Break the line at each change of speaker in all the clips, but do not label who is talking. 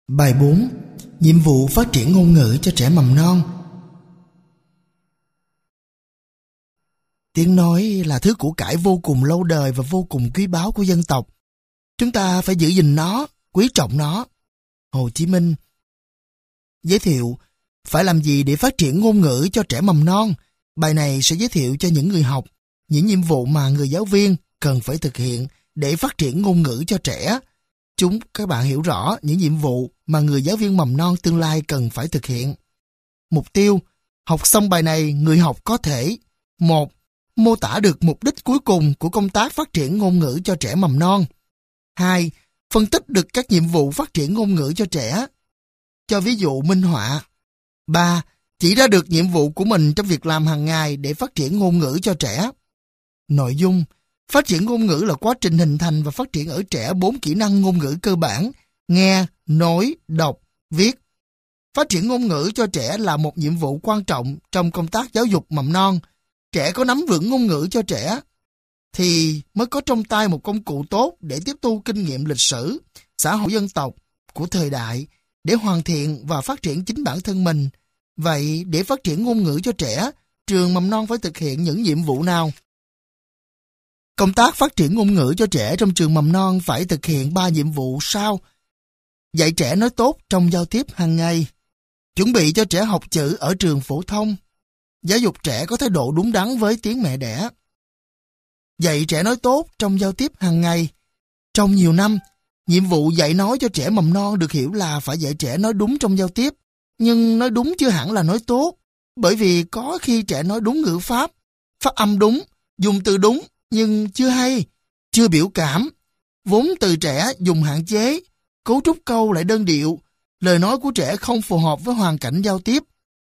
Bài 4. Nhiệm vụ phát triển ngôn ngữ cho trẻ mầm non. Tiếng nói là thứ của cải vô cùng lâu đời và vô cùng quý báu của dân tộc. Chúng ta phải giữ gìn nó, quý trọng nó. Hồ Chí Minh. Giới thiệu, phải làm gì để phát triển ngôn ngữ cho trẻ mầm non? Bài này sẽ giới thiệu cho những người học những nhiệm vụ mà người giáo viên cần phải thực hiện để phát triển ngôn ngữ cho trẻ. Các bạn hiểu rõ những nhiệm vụ mà người giáo viên mầm non tương lai cần phải thực hiện. Mục tiêu, học xong bài này người học có thể: 1. Mô tả được mục đích cuối cùng của công tác phát triển ngôn ngữ cho trẻ mầm non. 2. Phân tích được các nhiệm vụ phát triển ngôn ngữ cho trẻ. Cho ví dụ minh họa. 3. Chỉ ra được nhiệm vụ của mình trong việc làm hàng ngày để phát triển ngôn ngữ cho trẻ. Nội dung, phát triển ngôn ngữ là quá trình hình thành và phát triển ở trẻ 4 kỹ năng ngôn ngữ cơ bản: nghe, nói, đọc, viết. Phát triển ngôn ngữ cho trẻ là một nhiệm vụ quan trọng trong công tác giáo dục mầm non. Trẻ có nắm vững ngôn ngữ cho trẻ thì mới có trong tay một công cụ tốt để tiếp thu kinh nghiệm lịch sử, xã hội dân tộc của thời đại để hoàn thiện và phát triển chính bản thân mình. Vậy để phát triển ngôn ngữ cho trẻ, trường mầm non phải thực hiện những nhiệm vụ nào? Công tác phát triển ngôn ngữ cho trẻ trong trường mầm non phải thực hiện 3 nhiệm vụ sau. Dạy trẻ nói tốt trong giao tiếp hàng ngày. Chuẩn bị cho trẻ học chữ ở trường phổ thông. Giáo dục trẻ có thái độ đúng đắn với tiếng mẹ đẻ. Dạy trẻ nói tốt trong giao tiếp hàng ngày. Trong nhiều năm, nhiệm vụ dạy nói cho trẻ mầm non được hiểu là phải dạy trẻ nói đúng trong giao tiếp. Nhưng nói đúng chưa hẳn là nói tốt, bởi vì có khi trẻ nói đúng ngữ pháp, phát âm đúng, dùng từ đúng, nhưng chưa hay, chưa biểu cảm. Vốn từ trẻ dùng hạn chế, cấu trúc câu lại đơn điệu, lời nói của trẻ không phù hợp với hoàn cảnh giao tiếp.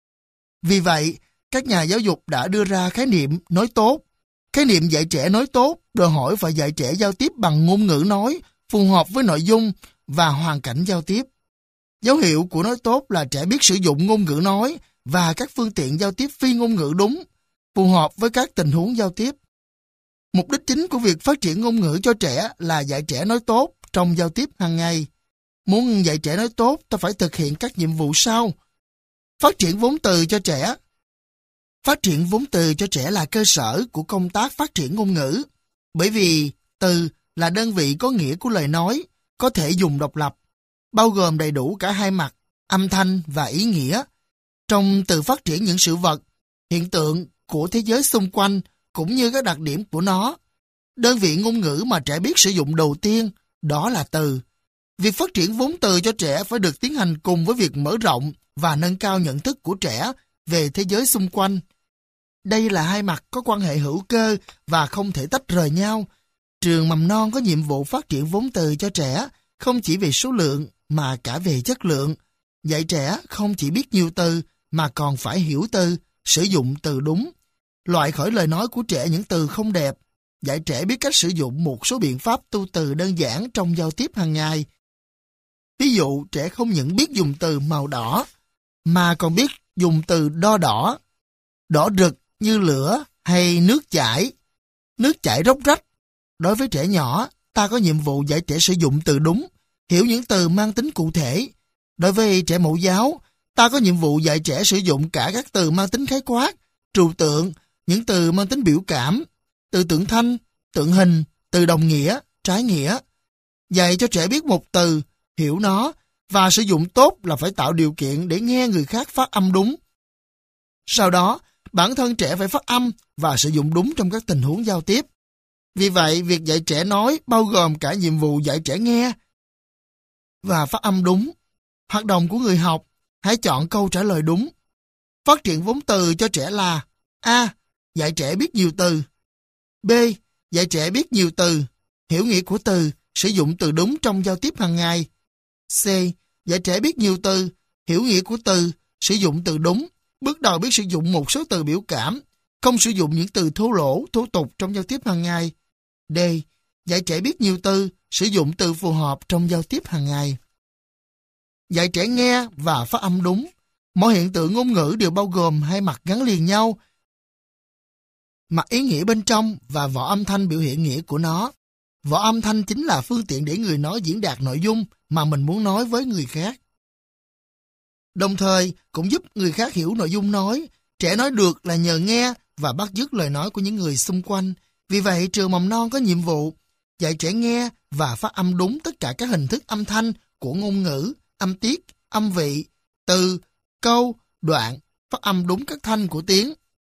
Vì vậy, các nhà giáo dục đã đưa ra khái niệm nói tốt. Khái niệm dạy trẻ nói tốt đòi hỏi phải dạy trẻ giao tiếp bằng ngôn ngữ nói, phù hợp với nội dung và hoàn cảnh giao tiếp. Dấu hiệu của nói tốt là trẻ biết sử dụng ngôn ngữ nói và các phương tiện giao tiếp phi ngôn ngữ đúng, phù hợp với các tình huống giao tiếp. Mục đích chính của việc phát triển ngôn ngữ cho trẻ là dạy trẻ nói tốt trong giao tiếp hàng ngày. Muốn dạy trẻ nói tốt, ta phải thực hiện các nhiệm vụ sau. Phát triển vốn từ cho trẻ. Phát triển vốn từ cho trẻ là cơ sở của công tác phát triển ngôn ngữ. Bởi vì từ là đơn vị có nghĩa của lời nói, có thể dùng độc lập, bao gồm đầy đủ cả hai mặt, âm thanh và ý nghĩa. Trong từ phát triển những sự vật, hiện tượng của thế giới xung quanh cũng như các đặc điểm của nó. Đơn vị ngôn ngữ mà trẻ biết sử dụng đầu tiên, đó là từ. Việc phát triển vốn từ cho trẻ phải được tiến hành cùng với việc mở rộng và nâng cao nhận thức của trẻ về thế giới xung quanh. Đây là hai mặt có quan hệ hữu cơ và không thể tách rời nhau. Trường mầm non có nhiệm vụ phát triển vốn từ cho trẻ, không chỉ về số lượng mà cả về chất lượng. Dạy trẻ không chỉ biết nhiều từ mà còn phải hiểu từ, sử dụng từ đúng. Loại khỏi lời nói của trẻ những từ không đẹp. Dạy trẻ biết cách sử dụng một số biện pháp tu từ đơn giản trong giao tiếp hàng ngày. Ví dụ, trẻ không những biết dùng từ màu đỏ, mà còn biết dùng từ đo đỏ, đỏ rực như lửa hay nước chảy róc rách. Đối với trẻ nhỏ, ta có nhiệm vụ dạy trẻ sử dụng từ đúng, hiểu những từ mang tính cụ thể. Đối với trẻ mẫu giáo, ta có nhiệm vụ dạy trẻ sử dụng cả các từ mang tính khái quát, trừu tượng, những từ mang tính biểu cảm, từ tượng thanh, tượng hình, từ đồng nghĩa, trái nghĩa. Dạy cho trẻ biết một từ, hiểu nó và sử dụng tốt là phải tạo điều kiện để nghe người khác phát âm đúng. Sau đó, bản thân trẻ phải phát âm và sử dụng đúng trong các tình huống giao tiếp. Vì vậy, việc dạy trẻ nói bao gồm cả nhiệm vụ dạy trẻ nghe và phát âm đúng. Hoạt động của người học, hãy chọn câu trả lời đúng. Phát triển vốn từ cho trẻ là: A. Dạy trẻ biết nhiều từ. B. Dạy trẻ biết nhiều từ, hiểu nghĩa của từ, sử dụng từ đúng trong giao tiếp hàng ngày. C. Dạy trẻ biết nhiều từ, hiểu nghĩa của từ, sử dụng từ đúng, bước đầu biết sử dụng một số từ biểu cảm, không sử dụng những từ thô lỗ, thô tục trong giao tiếp hàng ngày. D. Dạy trẻ biết nhiều từ, sử dụng từ phù hợp trong giao tiếp hàng ngày. Dạy trẻ nghe và phát âm đúng. Mọi hiện tượng ngôn ngữ đều bao gồm hai mặt gắn liền nhau: mặt ý nghĩa bên trong và vỏ âm thanh biểu hiện nghĩa của nó. Vỏ âm thanh chính là phương tiện để người nói diễn đạt nội dung mà mình muốn nói với người khác. Đồng thời cũng giúp người khác hiểu nội dung nói. Trẻ nói được là nhờ nghe và bắt chước lời nói của những người xung quanh. Vì vậy, trường mầm non có nhiệm vụ dạy trẻ nghe và phát âm đúng tất cả các hình thức âm thanh của ngôn ngữ, âm tiết, âm vị, từ, câu, đoạn, phát âm đúng các thanh của tiếng.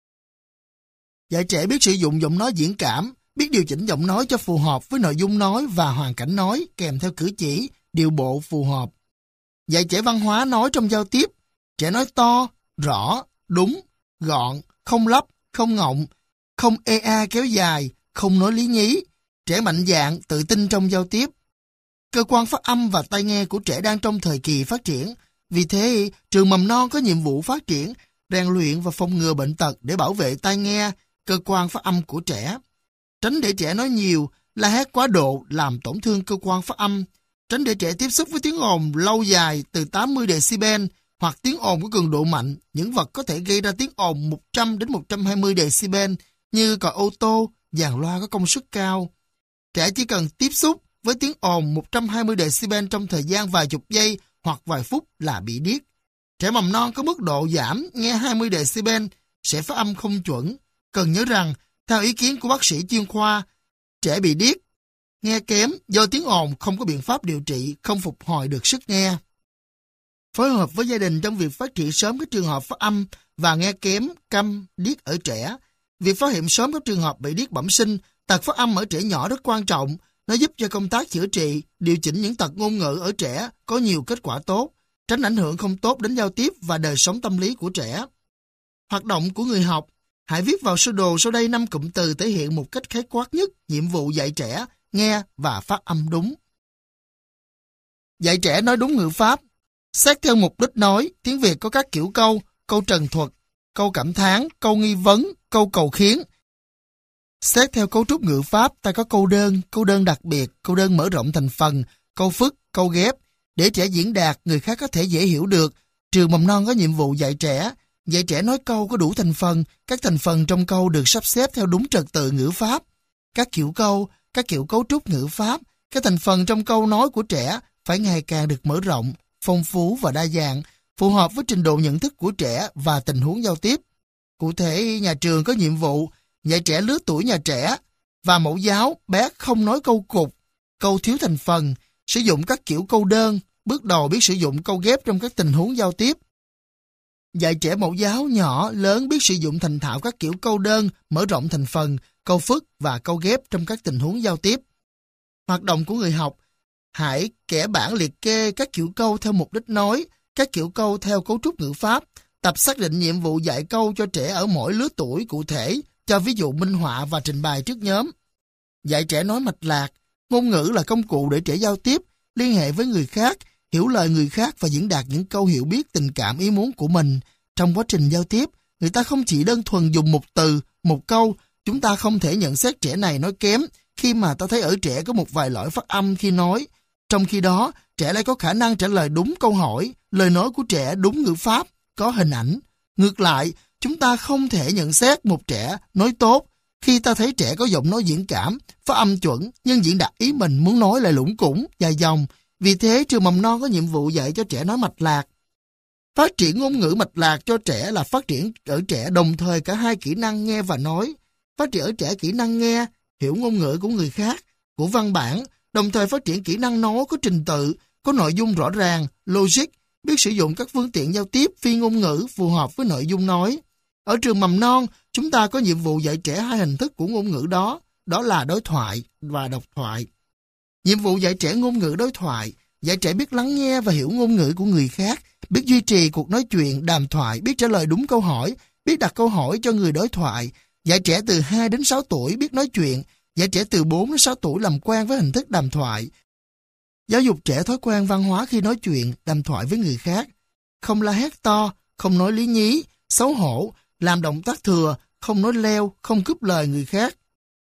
Dạy trẻ biết sử dụng giọng nói diễn cảm, biết điều chỉnh giọng nói cho phù hợp với nội dung nói và hoàn cảnh nói kèm theo cử chỉ, điệu bộ phù hợp. Dạy trẻ văn hóa nói trong giao tiếp. Trẻ nói to, rõ, đúng, gọn, không lắp, không ngọng, không kéo dài, không nói lý nhí. Trẻ mạnh dạn, tự tin trong giao tiếp. Cơ quan phát âm và tai nghe của trẻ đang trong thời kỳ phát triển. Vì thế, trường mầm non có nhiệm vụ phát triển, rèn luyện và phòng ngừa bệnh tật để bảo vệ tai nghe, cơ quan phát âm của trẻ. Tránh để trẻ nói nhiều, la hét quá độ làm tổn thương cơ quan phát âm. Tránh để trẻ tiếp xúc với tiếng ồn lâu dài từ 80 decibel hoặc tiếng ồn có cường độ mạnh, những vật có thể gây ra tiếng ồn 100 đến 120 decibel như còi ô tô, dàn loa có công suất cao. Trẻ chỉ cần tiếp xúc với tiếng ồn 120 decibel trong thời gian vài chục giây hoặc vài phút là bị điếc. Trẻ mầm non có mức độ giảm nghe 20 decibel sẽ phát âm không chuẩn. Cần nhớ rằng, theo ý kiến của bác sĩ chuyên khoa, trẻ bị điếc, nghe kém do tiếng ồn không có biện pháp điều trị, không phục hồi được sức nghe. Phối hợp với gia đình trong việc phát triển sớm các trường hợp phát âm và nghe kém, câm, điếc ở trẻ. Việc phát hiện sớm các trường hợp bị điếc bẩm sinh, tật phát âm ở trẻ nhỏ rất quan trọng. Nó giúp cho công tác chữa trị, điều chỉnh những tật ngôn ngữ ở trẻ có nhiều kết quả tốt, tránh ảnh hưởng không tốt đến giao tiếp và đời sống tâm lý của trẻ. Hoạt động của người học. Hãy viết vào sơ đồ sau đây 5 cụm từ thể hiện một cách khái quát nhất nhiệm vụ dạy trẻ, nghe và phát âm đúng. Dạy trẻ nói đúng ngữ pháp. Xét theo mục đích nói, tiếng Việt có các kiểu câu, câu trần thuật, câu cảm thán, câu nghi vấn, câu cầu khiến. Xét theo cấu trúc ngữ pháp, ta có câu đơn đặc biệt, câu đơn mở rộng thành phần, câu phức, câu ghép. Để trẻ diễn đạt, người khác có thể dễ hiểu được. Trường mầm non có nhiệm vụ dạy trẻ nói câu có đủ thành phần, các thành phần trong câu được sắp xếp theo đúng trật tự ngữ pháp. Các kiểu câu, các kiểu cấu trúc ngữ pháp, các thành phần trong câu nói của trẻ phải ngày càng được mở rộng, phong phú và đa dạng, phù hợp với trình độ nhận thức của trẻ và tình huống giao tiếp. Cụ thể, nhà trường có nhiệm vụ dạy trẻ lứa tuổi nhà trẻ và mẫu giáo bé không nói câu cục, câu thiếu thành phần, sử dụng các kiểu câu đơn, bước đầu biết sử dụng câu ghép trong các tình huống giao tiếp. Dạy trẻ mẫu giáo nhỏ, lớn biết sử dụng thành thạo các kiểu câu đơn, mở rộng thành phần, câu phức và câu ghép trong các tình huống giao tiếp. Hoạt động của người học. Hãy kẻ bảng liệt kê các kiểu câu theo mục đích nói, các kiểu câu theo cấu trúc ngữ pháp, tập xác định nhiệm vụ dạy câu cho trẻ ở mỗi lứa tuổi cụ thể, cho ví dụ minh họa và trình bày trước nhóm. Dạy trẻ nói mạch lạc. Ngôn ngữ là công cụ để trẻ giao tiếp, liên hệ với người khác, hiểu lời người khác và diễn đạt những câu hiểu biết tình cảm ý muốn của mình. Trong quá trình giao tiếp, người ta không chỉ đơn thuần dùng một từ, một câu. Chúng ta không thể nhận xét trẻ này nói kém khi mà ta thấy ở trẻ có một vài lỗi phát âm khi nói. Trong khi đó, trẻ lại có khả năng trả lời đúng câu hỏi, lời nói của trẻ đúng ngữ pháp, có hình ảnh. Ngược lại, chúng ta không thể nhận xét một trẻ nói tốt khi ta thấy trẻ có giọng nói diễn cảm, phát âm chuẩn nhưng diễn đạt ý mình muốn nói lại lủng củng, dài dòng. Vì thế, trường mầm non có nhiệm vụ dạy cho trẻ nói mạch lạc. Phát triển ngôn ngữ mạch lạc cho trẻ là phát triển ở trẻ đồng thời cả hai kỹ năng nghe và nói. Phát triển ở trẻ kỹ năng nghe, hiểu ngôn ngữ của người khác, của văn bản, đồng thời phát triển kỹ năng nói có trình tự, có nội dung rõ ràng, logic, biết sử dụng các phương tiện giao tiếp phi ngôn ngữ phù hợp với nội dung nói. Ở trường mầm non, chúng ta có nhiệm vụ dạy trẻ hai hình thức của ngôn ngữ đó, đó là đối thoại và độc thoại. Nhiệm vụ dạy trẻ ngôn ngữ đối thoại, dạy trẻ biết lắng nghe và hiểu ngôn ngữ của người khác, biết duy trì cuộc nói chuyện, đàm thoại, biết trả lời đúng câu hỏi, biết đặt câu hỏi cho người đối thoại. Dạy trẻ từ 2 đến 6 tuổi biết nói chuyện, dạy trẻ từ 4 đến 6 tuổi làm quen với hình thức đàm thoại. Giáo dục trẻ thói quen văn hóa khi nói chuyện, đàm thoại với người khác. Không la hét to, không nói lý nhí, xấu hổ, làm động tác thừa, không nói leo, không cướp lời người khác.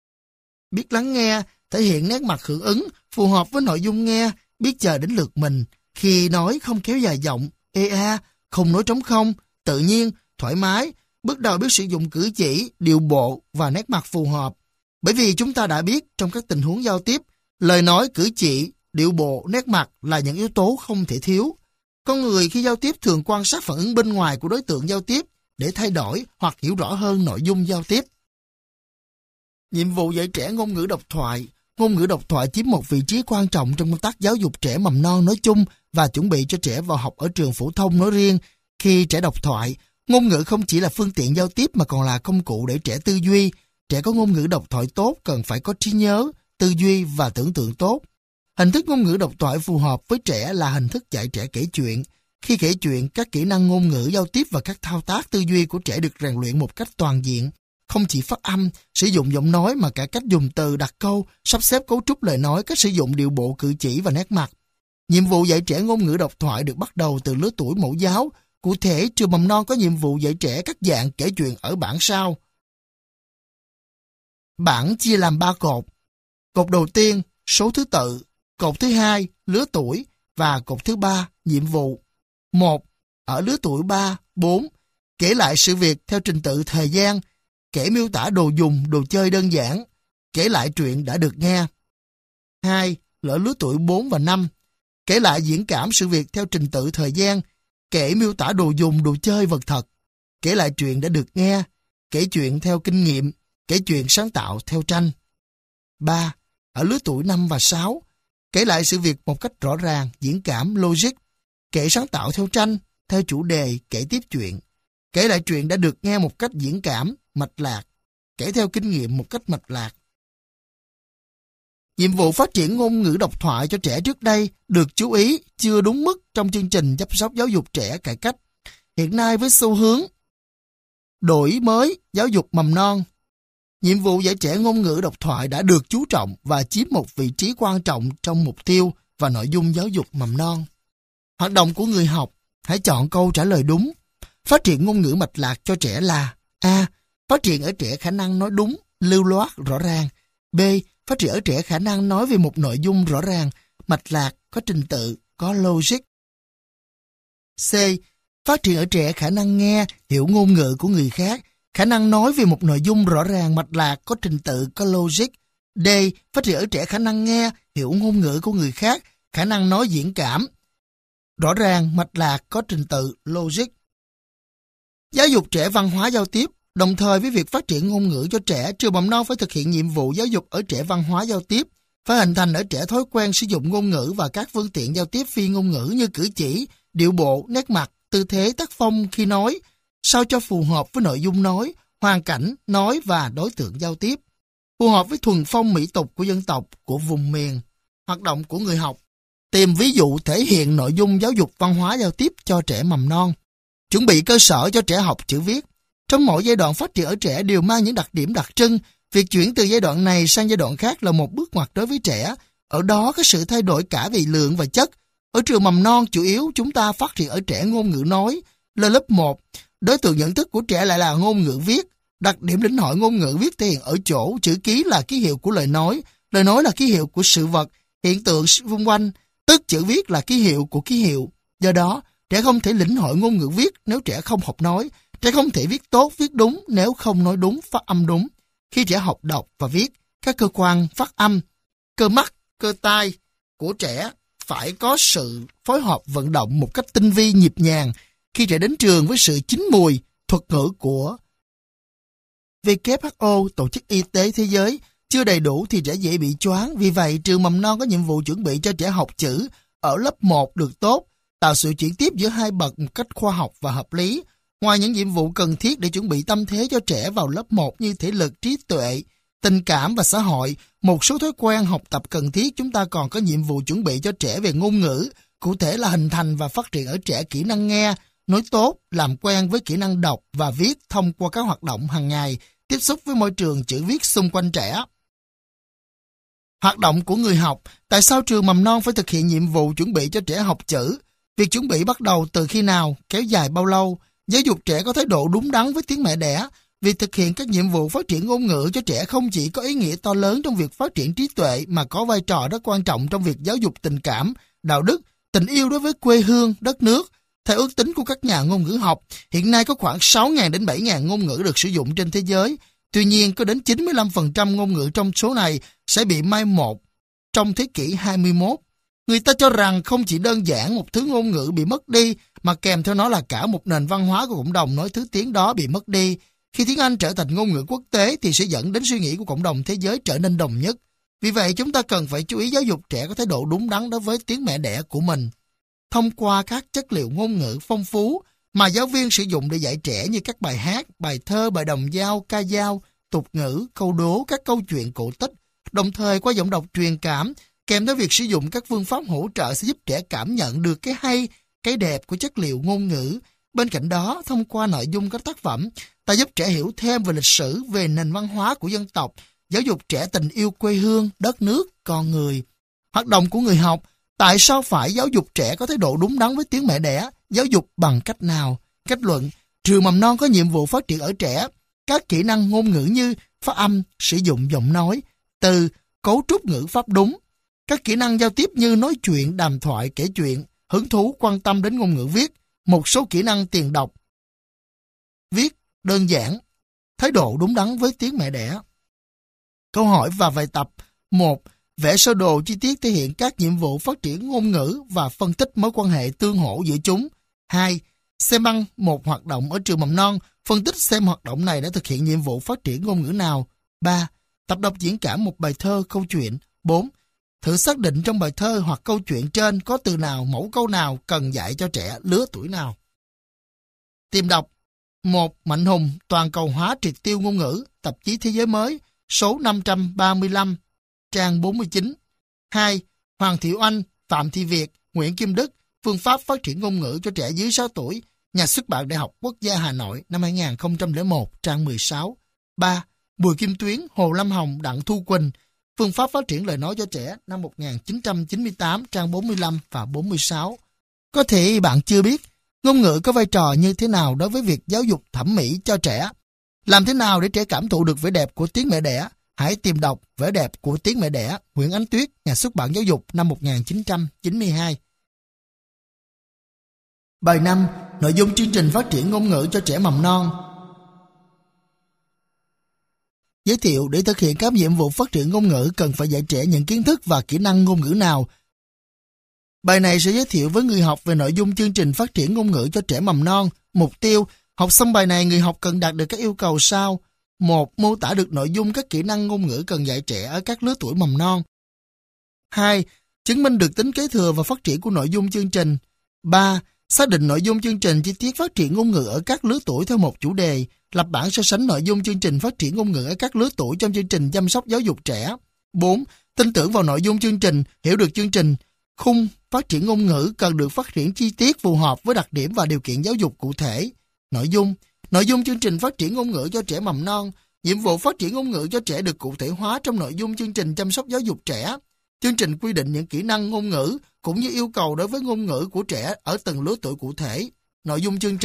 Biết lắng nghe, thể hiện nét mặt hưởng ứng, phù hợp với nội dung nghe, biết chờ đến lượt mình. Khi nói không kéo dài giọng, không nói trống không, tự nhiên, thoải mái. Bước đầu biết sử dụng cử chỉ, điệu bộ và nét mặt phù hợp. Bởi vì chúng ta đã biết trong các tình huống giao tiếp, lời nói, cử chỉ, điệu bộ, nét mặt là những yếu tố không thể thiếu. Con người khi giao tiếp thường quan sát phản ứng bên ngoài của đối tượng giao tiếp để thay đổi hoặc hiểu rõ hơn nội dung giao tiếp. Nhiệm vụ dạy trẻ ngôn ngữ độc thoại. Ngôn ngữ độc thoại chiếm một vị trí quan trọng trong công tác giáo dục trẻ mầm non nói chung và chuẩn bị cho trẻ vào học ở trường phổ thông nói riêng. Khi trẻ độc thoại, ngôn ngữ không chỉ là phương tiện giao tiếp mà còn là công cụ để trẻ tư duy. Trẻ có ngôn ngữ độc thoại tốt cần phải có trí nhớ, tư duy và tưởng tượng tốt. Hình thức ngôn ngữ độc thoại phù hợp với trẻ là hình thức dạy trẻ kể chuyện. Khi kể chuyện, các kỹ năng ngôn ngữ giao tiếp và các thao tác tư duy của trẻ được rèn luyện một cách toàn diện. Không chỉ phát âm, sử dụng giọng nói mà cả cách dùng từ, đặt câu, sắp xếp cấu trúc lời nói, cách sử dụng điệu bộ, cử chỉ và nét mặt. Nhiệm vụ dạy trẻ ngôn ngữ độc thoại được bắt đầu từ lứa tuổi mẫu giáo. Cụ thể, trường mầm non có nhiệm vụ dạy trẻ các dạng kể chuyện ở bảng sau. Bảng chia làm 3 cột. Cột đầu tiên, số thứ tự. Cột thứ hai, lứa tuổi. Và cột thứ ba, nhiệm vụ. 1. Ở lứa tuổi 3, 4, kể lại sự việc theo trình tự thời gian, kể miêu tả đồ dùng, đồ chơi đơn giản, kể lại chuyện đã được nghe. 2. Ở lứa tuổi 4 và 5, kể lại diễn cảm sự việc theo trình tự thời gian, kể miêu tả đồ dùng, đồ chơi vật thật, kể lại chuyện đã được nghe, kể chuyện theo kinh nghiệm, kể chuyện sáng tạo theo tranh. 3. Ở lứa tuổi 5 và 6, kể lại sự việc một cách rõ ràng, diễn cảm, logic, kể sáng tạo theo tranh, theo chủ đề, kể tiếp chuyện, kể lại chuyện đã được nghe một cách diễn cảm, mạch lạc, kể theo kinh nghiệm một cách mạch lạc. Nhiệm vụ phát triển ngôn ngữ độc thoại cho trẻ trước đây được chú ý chưa đúng mức trong chương trình chăm sóc giáo dục trẻ cải cách. Hiện nay với xu hướng đổi mới giáo dục mầm non, nhiệm vụ dạy trẻ ngôn ngữ độc thoại đã được chú trọng và chiếm một vị trí quan trọng trong mục tiêu và nội dung giáo dục mầm non. Hoạt động của người học, hãy chọn câu trả lời đúng. Phát triển ngôn ngữ mạch lạc cho trẻ là: A. Phát triển ở trẻ khả năng nói đúng, lưu loát, rõ ràng. B. Phát triển ở trẻ khả năng nói về một nội dung rõ ràng, mạch lạc, có trình tự, có logic. C. Phát triển ở trẻ khả năng nghe, hiểu ngôn ngữ của người khác, khả năng nói về một nội dung rõ ràng, mạch lạc, có trình tự, có logic. D. Phát triển ở trẻ khả năng nghe, hiểu ngôn ngữ của người khác, khả năng nói diễn cảm, rõ ràng, mạch lạc, có trình tự, logic. Giáo dục trẻ văn hóa giao tiếp. Đồng thời với việc phát triển ngôn ngữ cho trẻ, trường mầm non phải thực hiện nhiệm vụ giáo dục ở trẻ văn hóa giao tiếp, phải hình thành ở trẻ thói quen sử dụng ngôn ngữ và các phương tiện giao tiếp phi ngôn ngữ như cử chỉ, điệu bộ, nét mặt, tư thế, tác phong khi nói, sao cho phù hợp với nội dung nói, hoàn cảnh nói và đối tượng giao tiếp, phù hợp với thuần phong mỹ tục của dân tộc, của vùng miền. Hoạt động của người học. Tìm ví dụ thể hiện nội dung giáo dục văn hóa giao tiếp cho trẻ mầm non. Chuẩn bị cơ sở cho trẻ học chữ viết. Trong mỗi giai đoạn phát triển ở trẻ đều mang những đặc điểm đặc trưng. Việc chuyển từ giai đoạn này sang giai đoạn khác là một bước ngoặt đối với trẻ. Ở đó có sự thay đổi cả về lượng và chất. Ở trường mầm non chủ yếu chúng ta phát triển ở trẻ ngôn ngữ nói. Lên lớp 1, đối tượng nhận thức của trẻ lại là ngôn ngữ viết. Đặc điểm lĩnh hội ngôn ngữ viết thể hiện ở chỗ chữ ký là ký hiệu của lời nói là ký hiệu của sự vật, hiện tượng xung quanh, tức chữ viết là ký hiệu của ký hiệu. Do đó, trẻ không thể lĩnh hội ngôn ngữ viết nếu trẻ không học nói. Trẻ không thể viết tốt, viết đúng nếu không nói đúng, phát âm đúng. Khi trẻ học đọc và viết, các cơ quan phát âm, cơ mắt, cơ tai của trẻ phải có sự phối hợp vận động một cách tinh vi, nhịp nhàng. Khi trẻ đến trường với sự chín mùi, thuật ngữ của WHO, Tổ chức Y tế Thế giới, chưa đầy đủ thì trẻ dễ bị choáng. Vì vậy, trường mầm non có nhiệm vụ chuẩn bị cho trẻ học chữ ở lớp 1 được tốt, tạo sự chuyển tiếp giữa hai bậc một cách khoa học và hợp lý. Ngoài những nhiệm vụ cần thiết để chuẩn bị tâm thế cho trẻ vào lớp 1 như thể lực, trí tuệ, tình cảm và xã hội, một số thói quen học tập cần thiết, chúng ta còn có nhiệm vụ chuẩn bị cho trẻ về ngôn ngữ, cụ thể là hình thành và phát triển ở trẻ kỹ năng nghe, nói tốt, làm quen với kỹ năng đọc và viết thông qua các hoạt động hàng ngày, tiếp xúc với môi trường chữ viết xung quanh trẻ. Hoạt động của người học. Tại sao trường mầm non phải thực hiện nhiệm vụ chuẩn bị cho trẻ học chữ? Việc chuẩn bị bắt đầu từ khi nào, kéo dài bao lâu? Giáo dục trẻ có thái độ đúng đắn với tiếng mẹ đẻ. Việc thực hiện các nhiệm vụ phát triển ngôn ngữ cho trẻ không chỉ có ý nghĩa to lớn trong việc phát triển trí tuệ mà có vai trò rất quan trọng trong việc giáo dục tình cảm, đạo đức, tình yêu đối với quê hương, đất nước. Theo ước tính của các nhà ngôn ngữ học, hiện nay có khoảng 6.000 đến 7.000 ngôn ngữ được sử dụng trên thế giới. Tuy nhiên, có đến 95% ngôn ngữ trong số này sẽ bị mai một trong thế kỷ 21. Người ta cho rằng không chỉ đơn giản một thứ ngôn ngữ bị mất đi, mà kèm theo nó là cả một nền văn hóa của cộng đồng nói thứ tiếng đó bị mất đi. Khi tiếng Anh trở thành ngôn ngữ quốc tế thì sẽ dẫn đến suy nghĩ của cộng đồng thế giới trở nên đồng nhất. Vì vậy chúng ta cần phải chú ý giáo dục trẻ có thái độ đúng đắn đối với tiếng mẹ đẻ của mình. Thông qua các chất liệu ngôn ngữ phong phú mà giáo viên sử dụng để dạy trẻ như các bài hát, bài thơ, bài đồng dao, ca dao, tục ngữ, câu đố, các câu chuyện cổ tích, đồng thời qua giọng đọc truyền cảm, kèm theo việc sử dụng các phương pháp hỗ trợ sẽ giúp trẻ cảm nhận được cái hay, cái đẹp của chất liệu ngôn ngữ. Bên cạnh đó, thông qua nội dung các tác phẩm, ta giúp trẻ hiểu thêm về lịch sử, về nền văn hóa của dân tộc, giáo dục trẻ tình yêu quê hương, đất nước, con người. Hoạt động của người học, tại sao phải giáo dục trẻ có thái độ đúng đắn với tiếng mẹ đẻ? Giáo dục bằng cách nào? Kết luận, trường mầm non có nhiệm vụ phát triển ở trẻ các kỹ năng ngôn ngữ như phát âm, sử dụng giọng nói, từ, cấu trúc ngữ pháp đúng, các kỹ năng giao tiếp như nói chuyện, đàm thoại, kể chuyện, hứng thú, quan tâm đến ngôn ngữ viết, một số kỹ năng tiền đọc, viết đơn giản, thái độ đúng đắn với tiếng mẹ đẻ. Câu hỏi và bài tập. 1. Vẽ sơ đồ chi tiết thể hiện các nhiệm vụ phát triển ngôn ngữ và phân tích mối quan hệ tương hỗ giữa chúng. 2. Xem băng một hoạt động ở trường mầm non, phân tích xem hoạt động này đã thực hiện nhiệm vụ phát triển ngôn ngữ nào. 3. Tập đọc diễn cảm một bài thơ, câu chuyện. 4. Thử xác định trong bài thơ hoặc câu chuyện trên có từ nào, mẫu câu nào cần dạy cho trẻ lứa tuổi nào. Tìm đọc. 1. Mạnh Hùng, Toàn cầu hóa triệt tiêu ngôn ngữ, tạp chí Thế giới mới, số 535, trang 49. 2. Hoàng Thị Oanh, Phạm Thị Việt, Nguyễn Kim Đức, Phương pháp phát triển ngôn ngữ cho trẻ dưới 6 tuổi, Nhà xuất bản Đại học Quốc gia Hà Nội, năm 2001, trang 16. 3. Bùi Kim Tuyến, Hồ Lâm Hồng, Đặng Thu Quỳnh, Phương pháp phát triển lời nói cho trẻ, năm 1998, trang 45 và 46. Có thể bạn chưa biết, ngôn ngữ có vai trò như thế nào đối với việc giáo dục thẩm mỹ cho trẻ. Làm thế nào để trẻ cảm thụ được vẻ đẹp của tiếng mẹ đẻ? Hãy tìm đọc Vẻ đẹp của tiếng mẹ đẻ, Nguyễn Ánh Tuyết, Nhà xuất bản Giáo dục, năm 1992. Bài 5. Nội dung chương trình phát triển ngôn ngữ cho trẻ mầm non. Giới thiệu để thực hiện các nhiệm vụ phát triển ngôn ngữ cần phải dạy trẻ những kiến thức và kỹ năng ngôn ngữ nào. Bài này sẽ giới thiệu với người học về nội dung chương trình phát triển ngôn ngữ cho trẻ mầm non. Mục tiêu, học xong bài này người học cần đạt được các yêu cầu sau. 1. Mô tả được nội dung các kỹ năng ngôn ngữ cần dạy trẻ ở các lứa tuổi mầm non. 2. Chứng minh được tính kế thừa và phát triển của nội dung chương trình. 3. Xác định nội dung chương trình chi tiết phát triển ngôn ngữ ở các lứa tuổi theo một chủ đề. Lập bảng so sánh nội dung chương trình phát triển ngôn ngữ ở các lứa tuổi trong chương trình chăm sóc giáo dục trẻ. 4. Tin tưởng vào nội dung chương trình, hiểu được chương trình. Khung phát triển ngôn ngữ cần được phát triển chi tiết phù hợp với đặc điểm và điều kiện giáo dục cụ thể. Nội dung chương trình phát triển ngôn ngữ cho trẻ mầm non. Nhiệm vụ phát triển ngôn ngữ cho trẻ được cụ thể hóa trong nội dung chương trình chăm sóc giáo dục trẻ. Chương trình quy định những kỹ năng ngôn ngữ cũng như yêu cầu đối với ngôn ngữ của trẻ ở từng lứa tuổi cụ thể. Nội dung chương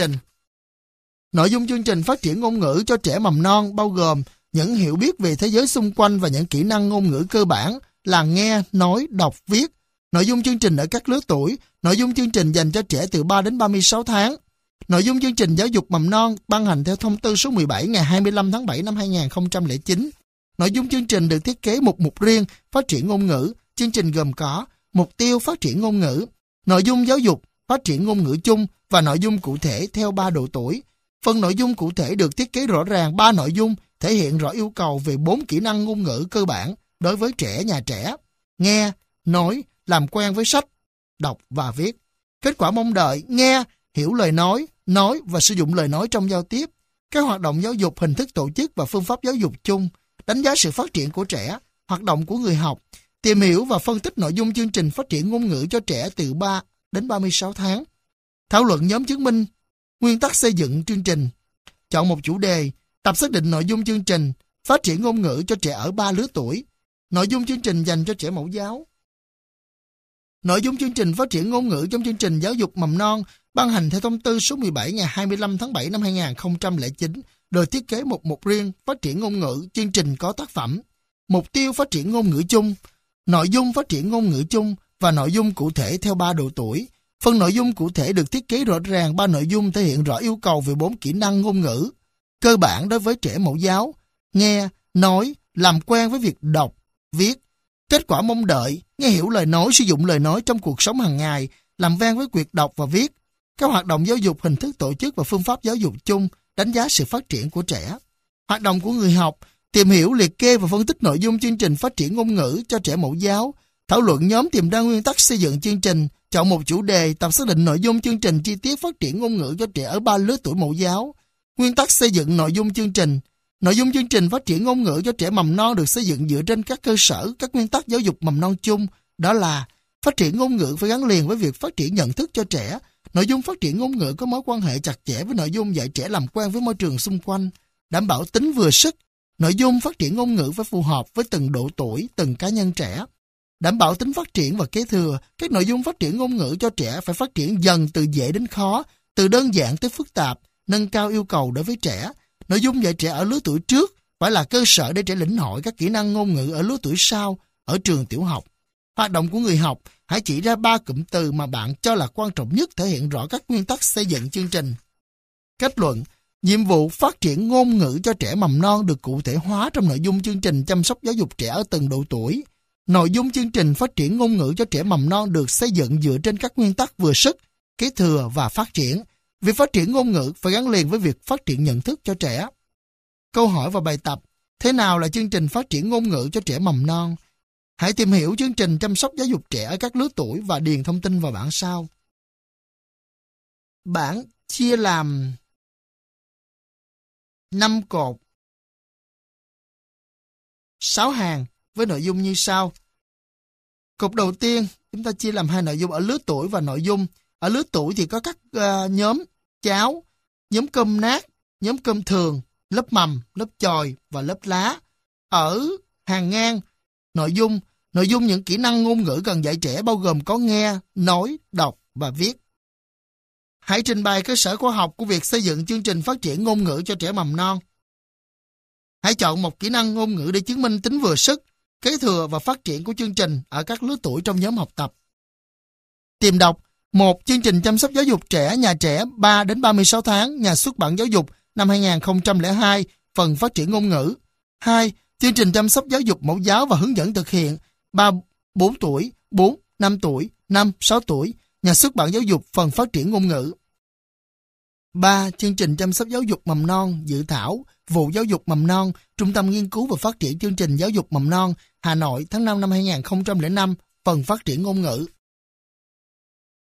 trình phát triển ngôn ngữ cho trẻ mầm non bao gồm những hiểu biết về thế giới xung quanh và những kỹ năng ngôn ngữ cơ bản là nghe, nói, đọc, viết. Nội dung chương trình ở các lứa tuổi. Nội dung chương trình dành cho trẻ từ 3 đến 36 tháng. Nội dung chương trình giáo dục mầm non ban hành theo thông tư số 17 ngày 25 tháng 7 năm 2009. Nội dung chương trình được thiết kế một mục riêng phát triển ngôn ngữ. Chương trình gồm có mục tiêu phát triển ngôn ngữ, nội dung giáo dục, phát triển ngôn ngữ chung và nội dung cụ thể theo 3 độ tuổi. Phần nội dung cụ thể được thiết kế rõ ràng 3 nội dung thể hiện rõ yêu cầu về 4 kỹ năng ngôn ngữ cơ bản đối với trẻ nhà trẻ: nghe, nói, làm quen với sách, đọc và viết. Kết quả mong đợi: nghe, hiểu lời nói và sử dụng lời nói trong giao tiếp. Các hoạt động giáo dục, hình thức tổ chức và phương pháp giáo dục chung. Đánh giá sự phát triển của trẻ, hoạt động của người học. Tìm hiểu và phân tích nội dung chương trình phát triển ngôn ngữ cho trẻ từ 3 đến 36 tháng. Thảo luận nhóm chứng minh nguyên tắc xây dựng chương trình. Chọn một chủ đề, tập xác định nội dung chương trình phát triển ngôn ngữ cho trẻ ở 3 lứa tuổi. Nội dung chương trình dành cho trẻ mẫu giáo. Nội dung chương trình phát triển ngôn ngữ trong chương trình giáo dục mầm non ban hành theo thông tư số 17 ngày 25 tháng 7 năm 2009, được thiết kế một mục riêng phát triển ngôn ngữ. Chương trình có tác phẩm: mục tiêu phát triển ngôn ngữ chung, nội dung phát triển ngôn ngữ chung và nội dung cụ thể theo 3 độ tuổi. Phần nội dung cụ thể được thiết kế rõ ràng 3 nội dung thể hiện rõ yêu cầu về 4 kỹ năng ngôn ngữ cơ bản đối với trẻ mẫu giáo: nghe, nói, làm quen với việc đọc, viết. Kết quả mong đợi, nghe hiểu lời nói, sử dụng lời nói trong cuộc sống hàng ngày, làm quen với việc đọc và viết. Các hoạt động giáo dục, hình thức tổ chức và phương pháp giáo dục chung, đánh giá sự phát triển của trẻ. Hoạt động của người học, tìm hiểu, liệt kê và phân tích nội dung chương trình phát triển ngôn ngữ cho trẻ mẫu giáo, thảo luận nhóm tìm ra nguyên tắc xây dựng chương trình, chọn một chủ đề, tập xác định nội dung chương trình chi tiết phát triển ngôn ngữ cho trẻ ở 3 lứa tuổi mẫu giáo. Nguyên tắc xây dựng nội dung chương trình. Nội dung chương trình phát triển ngôn ngữ cho trẻ mầm non được xây dựng dựa trên các cơ sở, các nguyên tắc giáo dục mầm non chung, đó là phát triển ngôn ngữ phải gắn liền với việc phát triển nhận thức cho trẻ. Nội dung phát triển ngôn ngữ có mối quan hệ chặt chẽ với nội dung dạy trẻ làm quen với môi trường xung quanh, đảm bảo tính vừa sức. Nội dung phát triển ngôn ngữ phải phù hợp với từng độ tuổi, từng cá nhân trẻ. Đảm bảo tính phát triển và kế thừa, các nội dung phát triển ngôn ngữ cho trẻ phải phát triển dần từ dễ đến khó, từ đơn giản tới phức tạp, nâng cao yêu cầu đối với trẻ. Nội dung dạy trẻ ở lứa tuổi trước phải là cơ sở để trẻ lĩnh hội các kỹ năng ngôn ngữ ở lứa tuổi sau, ở trường tiểu học. Hoạt động của người học, hãy chỉ ra 3 cụm từ mà bạn cho là quan trọng nhất thể hiện rõ các nguyên tắc xây dựng chương trình. Kết luận, nhiệm vụ phát triển ngôn ngữ cho trẻ mầm non được cụ thể hóa trong nội dung chương trình chăm sóc giáo dục trẻ ở từng độ tuổi. Nội dung chương trình phát triển ngôn ngữ cho trẻ mầm non được xây dựng dựa trên các nguyên tắc vừa sức, kế thừa và phát triển. Việc phát triển ngôn ngữ phải gắn liền với việc phát triển nhận thức cho trẻ. Câu hỏi và bài tập. Thế nào là chương trình phát triển ngôn ngữ cho trẻ mầm non? Hãy tìm hiểu chương trình chăm sóc giáo dục trẻ ở các lứa tuổi và điền thông tin vào bảng sau. Bảng chia làm 5 cột, 6 hàng với nội dung như sau. Cột đầu tiên, chúng ta chia làm 2 nội dung ở lứa tuổi và nội dung. Ở lứa tuổi thì có các nhóm cháo, nhóm cơm nát, nhóm cơm thường, lớp mầm, lớp chòi và lớp lá. Ở hàng ngang, nội dung những kỹ năng ngôn ngữ cần dạy trẻ bao gồm có nghe, nói, đọc và viết. Hãy trình bày cơ sở khoa học của việc xây dựng chương trình phát triển ngôn ngữ cho trẻ mầm non. Hãy chọn một kỹ năng ngôn ngữ để chứng minh tính vừa sức, kế thừa và phát triển của chương trình ở các lứa tuổi trong nhóm học tập. Tìm đọc: 1. Chương trình chăm sóc giáo dục trẻ nhà trẻ 3 đến 36 tháng, Nhà xuất bản Giáo dục năm 2002, phần phát triển ngôn ngữ. 2. Chương trình chăm sóc giáo dục mẫu giáo và hướng dẫn thực hiện 3-4 tuổi, 4-5 tuổi, 5-6 tuổi, Nhà xuất bản Giáo dục, phần phát triển ngôn ngữ. 3. Chương trình chăm sóc giáo dục mầm non, dự thảo, Vụ Giáo dục mầm non, Trung tâm Nghiên cứu và Phát triển Chương trình Giáo dục mầm non, Hà Nội, tháng 5 năm 2005, phần phát triển ngôn ngữ.